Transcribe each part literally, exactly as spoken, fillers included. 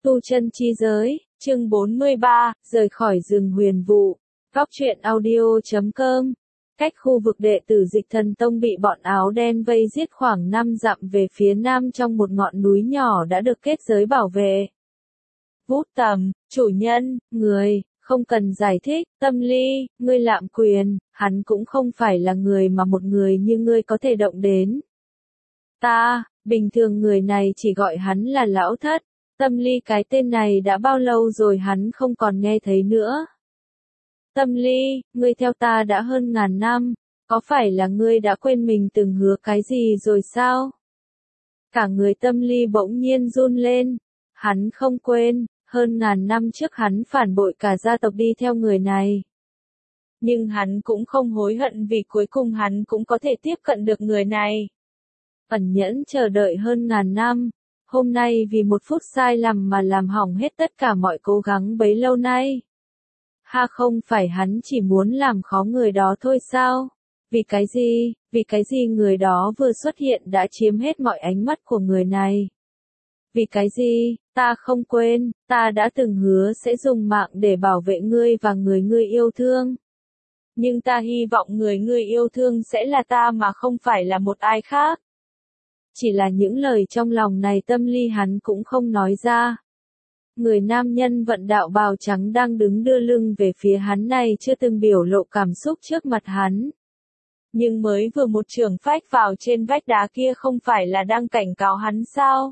Tu chân chi giới, chương bốn mươi ba, rời khỏi rừng huyền vụ. Góc truyện audio chấm com. Cách khu vực đệ tử Dịch Thần Tông bị bọn áo đen vây giết khoảng năm dặm về phía nam trong một ngọn núi nhỏ đã được kết giới bảo vệ. Vút Tầm, chủ nhân, người, không cần giải thích, Tâm Ly, ngươi lạm quyền, hắn cũng không phải là người mà một người như ngươi có thể động đến. Ta, bình thường người này chỉ gọi hắn là lão thất. Tâm Ly, cái tên này đã bao lâu rồi hắn không còn nghe thấy nữa. Tâm Ly, ngươi theo ta đã hơn ngàn năm, có phải là ngươi đã quên mình từng hứa cái gì rồi sao? Cả người Tâm Ly bỗng nhiên run lên, hắn không quên, hơn ngàn năm trước hắn phản bội cả gia tộc đi theo người này. Nhưng hắn cũng không hối hận vì cuối cùng hắn cũng có thể tiếp cận được người này. Ẩn nhẫn chờ đợi hơn ngàn năm. Hôm nay vì một phút sai lầm mà làm hỏng hết tất cả mọi cố gắng bấy lâu nay. Ha, không phải hắn chỉ muốn làm khó người đó thôi sao? Vì cái gì, vì cái gì người đó vừa xuất hiện đã chiếm hết mọi ánh mắt của người này? Vì cái gì, ta không quên, ta đã từng hứa sẽ dùng mạng để bảo vệ ngươi và người ngươi yêu thương. Nhưng ta hy vọng người ngươi yêu thương sẽ là ta mà không phải là một ai khác. Chỉ là những lời trong lòng này Tâm Ly hắn cũng không nói ra. Người nam nhân vận đạo bào trắng đang đứng đưa lưng về phía hắn này chưa từng biểu lộ cảm xúc trước mặt hắn. Nhưng mới vừa một chưởng phách vào trên vách đá kia không phải là đang cảnh cáo hắn sao?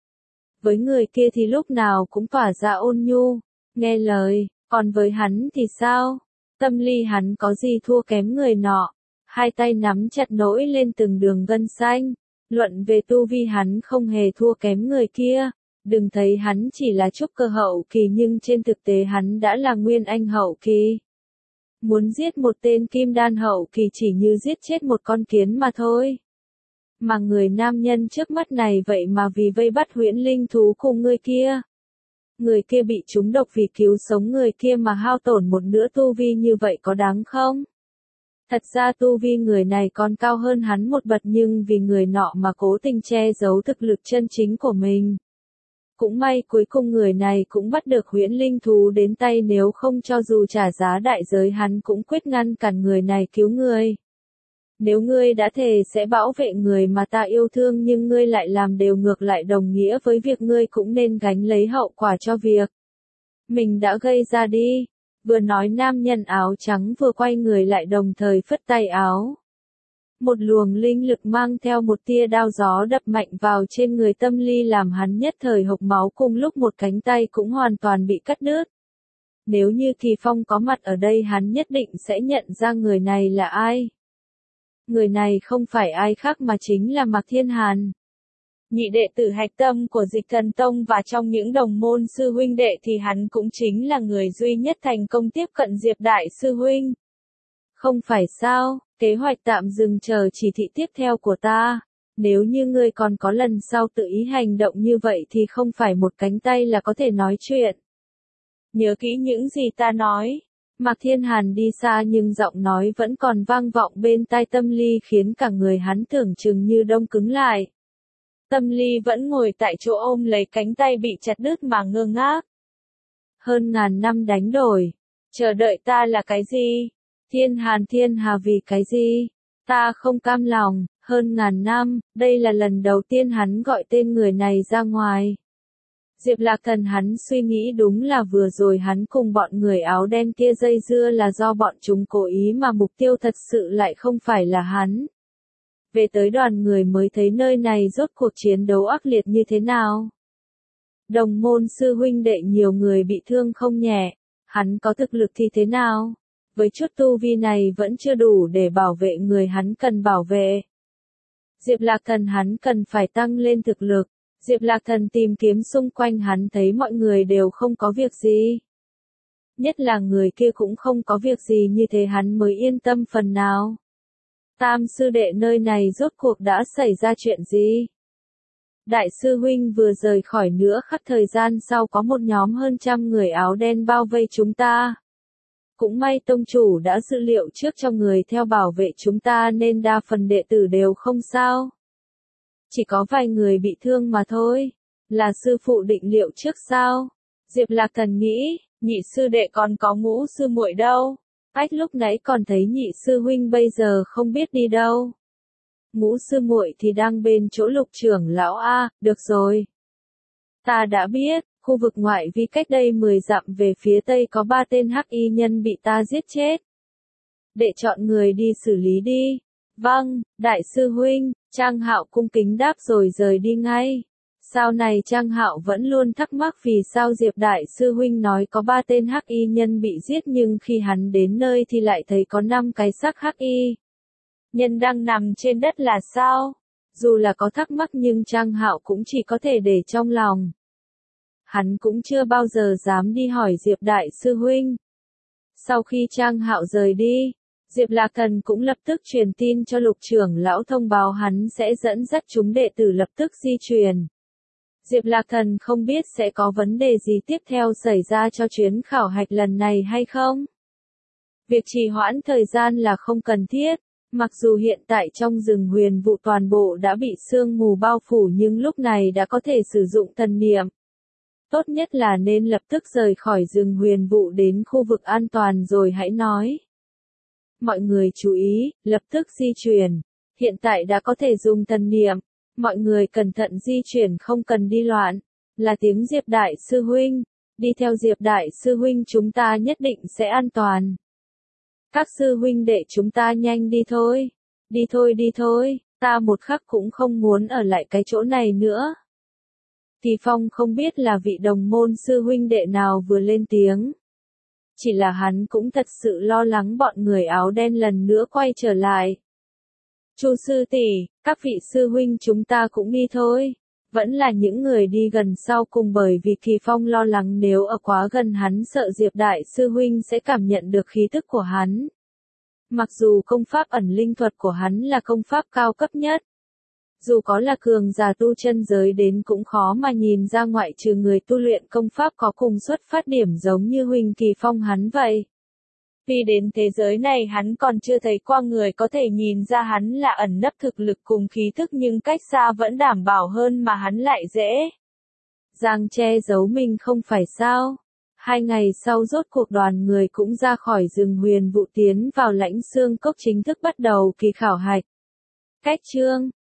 Với người kia thì lúc nào cũng tỏa ra ôn nhu, nghe lời, còn với hắn thì sao? Tâm Ly hắn có gì thua kém người nọ? Hai tay nắm chặt nổi lên từng đường gân xanh. Luận về tu vi hắn không hề thua kém người kia, đừng thấy hắn chỉ là trúc cơ hậu kỳ nhưng trên thực tế hắn đã là nguyên anh hậu kỳ. Muốn giết một tên kim đan hậu kỳ chỉ như giết chết một con kiến mà thôi. Mà người nam nhân trước mắt này vậy mà vì vây bắt huyễn linh thú cùng người kia. Người kia bị trúng độc vì cứu sống người kia mà hao tổn một nửa tu vi như vậy có đáng không? Thật ra tu vi người này còn cao hơn hắn một bậc nhưng vì người nọ mà cố tình che giấu thực lực chân chính của mình. Cũng may cuối cùng người này cũng bắt được huyễn linh thú đến tay, nếu không cho dù trả giá đại giới hắn cũng quyết ngăn cản người này cứu người. Nếu ngươi đã thề sẽ bảo vệ người mà ta yêu thương nhưng ngươi lại làm đều ngược lại, đồng nghĩa với việc ngươi cũng nên gánh lấy hậu quả cho việc mình đã gây ra đi. Vừa nói nam nhân áo trắng vừa quay người lại đồng thời phất tay áo. Một luồng linh lực mang theo một tia đao gió đập mạnh vào trên người Tâm Ly làm hắn nhất thời hộc máu, cùng lúc một cánh tay cũng hoàn toàn bị cắt đứt. Nếu như Kỳ Phong có mặt ở đây hắn nhất định sẽ nhận ra người này là ai. Người này không phải ai khác mà chính là Mạc Thiên Hàn. Nhị đệ tử hạch tâm của Dịch Thần Tông, và trong những đồng môn sư huynh đệ thì hắn cũng chính là người duy nhất thành công tiếp cận Diệp Đại sư huynh. Không phải sao, kế hoạch tạm dừng chờ chỉ thị tiếp theo của ta. Nếu như ngươi còn có lần sau tự ý hành động như vậy thì không phải một cánh tay là có thể nói chuyện. Nhớ kỹ những gì ta nói. Mạc Thiên Hàn đi xa nhưng giọng nói vẫn còn vang vọng bên tai Tâm Ly khiến cả người hắn tưởng chừng như đông cứng lại. Tâm Ly vẫn ngồi tại chỗ ôm lấy cánh tay bị chặt đứt mà ngơ ngác. Hơn ngàn năm đánh đổi. Chờ đợi ta là cái gì? Thiên Hàn Thiên Hà, vì cái gì? Ta không cam lòng. Hơn ngàn năm, đây là lần đầu tiên hắn gọi tên người này ra ngoài. Diệp Lạc Thần hắn suy nghĩ đúng là vừa rồi hắn cùng bọn người áo đen kia dây dưa là do bọn chúng cố ý mà mục tiêu thật sự lại không phải là hắn. Về tới đoàn người mới thấy nơi này rốt cuộc chiến đấu ác liệt như thế nào. Đồng môn sư huynh đệ nhiều người bị thương không nhẹ, hắn có thực lực thì thế nào? Với chút tu vi này vẫn chưa đủ để bảo vệ người hắn cần bảo vệ. Diệp Lạc Thần hắn cần phải tăng lên thực lực. Diệp Lạc Thần tìm kiếm xung quanh hắn thấy mọi người đều không có việc gì. Nhất là người kia cũng không có việc gì, như thế hắn mới yên tâm phần nào. Tam sư đệ, nơi này rốt cuộc đã xảy ra chuyện gì? Đại sư huynh vừa rời khỏi nữa khắc thời gian sau có một nhóm hơn trăm người áo đen bao vây chúng ta. Cũng may tông chủ đã dự liệu trước cho người theo bảo vệ chúng ta nên đa phần đệ tử đều không sao. Chỉ có vài người bị thương mà thôi. Là sư phụ định liệu trước sao? Diệp Lạc Thần nghĩ, nhị sư đệ còn có ngũ sư muội đâu. Ách lúc nãy còn thấy nhị sư huynh bây giờ không biết đi đâu. Ngũ sư muội thì đang bên chỗ Lục trưởng lão a, được rồi. Ta đã biết, khu vực ngoại vi cách đây mười dặm về phía tây có ba tên hắc y nhân bị ta giết chết. Để chọn người đi xử lý đi. Vâng, đại sư huynh, Trang Hạo cung kính đáp rồi rời đi ngay. Sau này Trang Hạo vẫn luôn thắc mắc vì sao Diệp đại sư huynh nói có ba tên hắc y nhân bị giết nhưng khi hắn đến nơi thì lại thấy có năm cái xác hắc y nhân đang nằm trên đất là sao? Dù là có thắc mắc nhưng Trang Hạo cũng chỉ có thể để trong lòng. Hắn cũng chưa bao giờ dám đi hỏi Diệp đại sư huynh. Sau khi Trang Hạo rời đi, Diệp Lạc Thần cũng lập tức truyền tin cho Lục trưởng lão thông báo hắn sẽ dẫn dắt chúng đệ tử lập tức di chuyển. Diệp Lạc Thần không biết sẽ có vấn đề gì tiếp theo xảy ra cho chuyến khảo hạch lần này hay không. Việc trì hoãn thời gian là không cần thiết, mặc dù hiện tại trong rừng huyền vụ toàn bộ đã bị sương mù bao phủ nhưng lúc này đã có thể sử dụng thần niệm. Tốt nhất là nên lập tức rời khỏi rừng huyền vụ đến khu vực an toàn rồi hãy nói. Mọi người chú ý, lập tức di chuyển. Hiện tại đã có thể dùng thần niệm. Mọi người cẩn thận di chuyển không cần đi loạn. Là tiếng Diệp đại sư huynh. Đi theo Diệp đại sư huynh chúng ta nhất định sẽ an toàn. Các sư huynh đệ chúng ta nhanh đi thôi. Đi thôi đi thôi, ta một khắc cũng không muốn ở lại cái chỗ này nữa. Kỳ Phong không biết là vị đồng môn sư huynh đệ nào vừa lên tiếng. Chỉ là hắn cũng thật sự lo lắng bọn người áo đen lần nữa quay trở lại. Chu sư tỷ, các vị sư huynh chúng ta cũng đi thôi. Vẫn là những người đi gần sau cùng bởi vì Kỳ Phong lo lắng nếu ở quá gần hắn sợ Diệp đại sư huynh sẽ cảm nhận được khí tức của hắn. Mặc dù công pháp ẩn linh thuật của hắn là công pháp cao cấp nhất. Dù có là cường giả tu chân giới đến cũng khó mà nhìn ra ngoại trừ người tu luyện công pháp có cùng xuất phát điểm giống như Huỳnh Kỳ Phong hắn vậy. Vì đến thế giới này hắn còn chưa thấy qua người có thể nhìn ra hắn là ẩn nấp thực lực cùng khí thức nhưng cách xa vẫn đảm bảo hơn mà hắn lại dễ dàng che giấu mình không phải sao. Hai ngày sau rốt cuộc đoàn người cũng ra khỏi rừng huyền vụ tiến vào lãnh xương cốc chính thức bắt đầu kỳ khảo hạch. Cách chương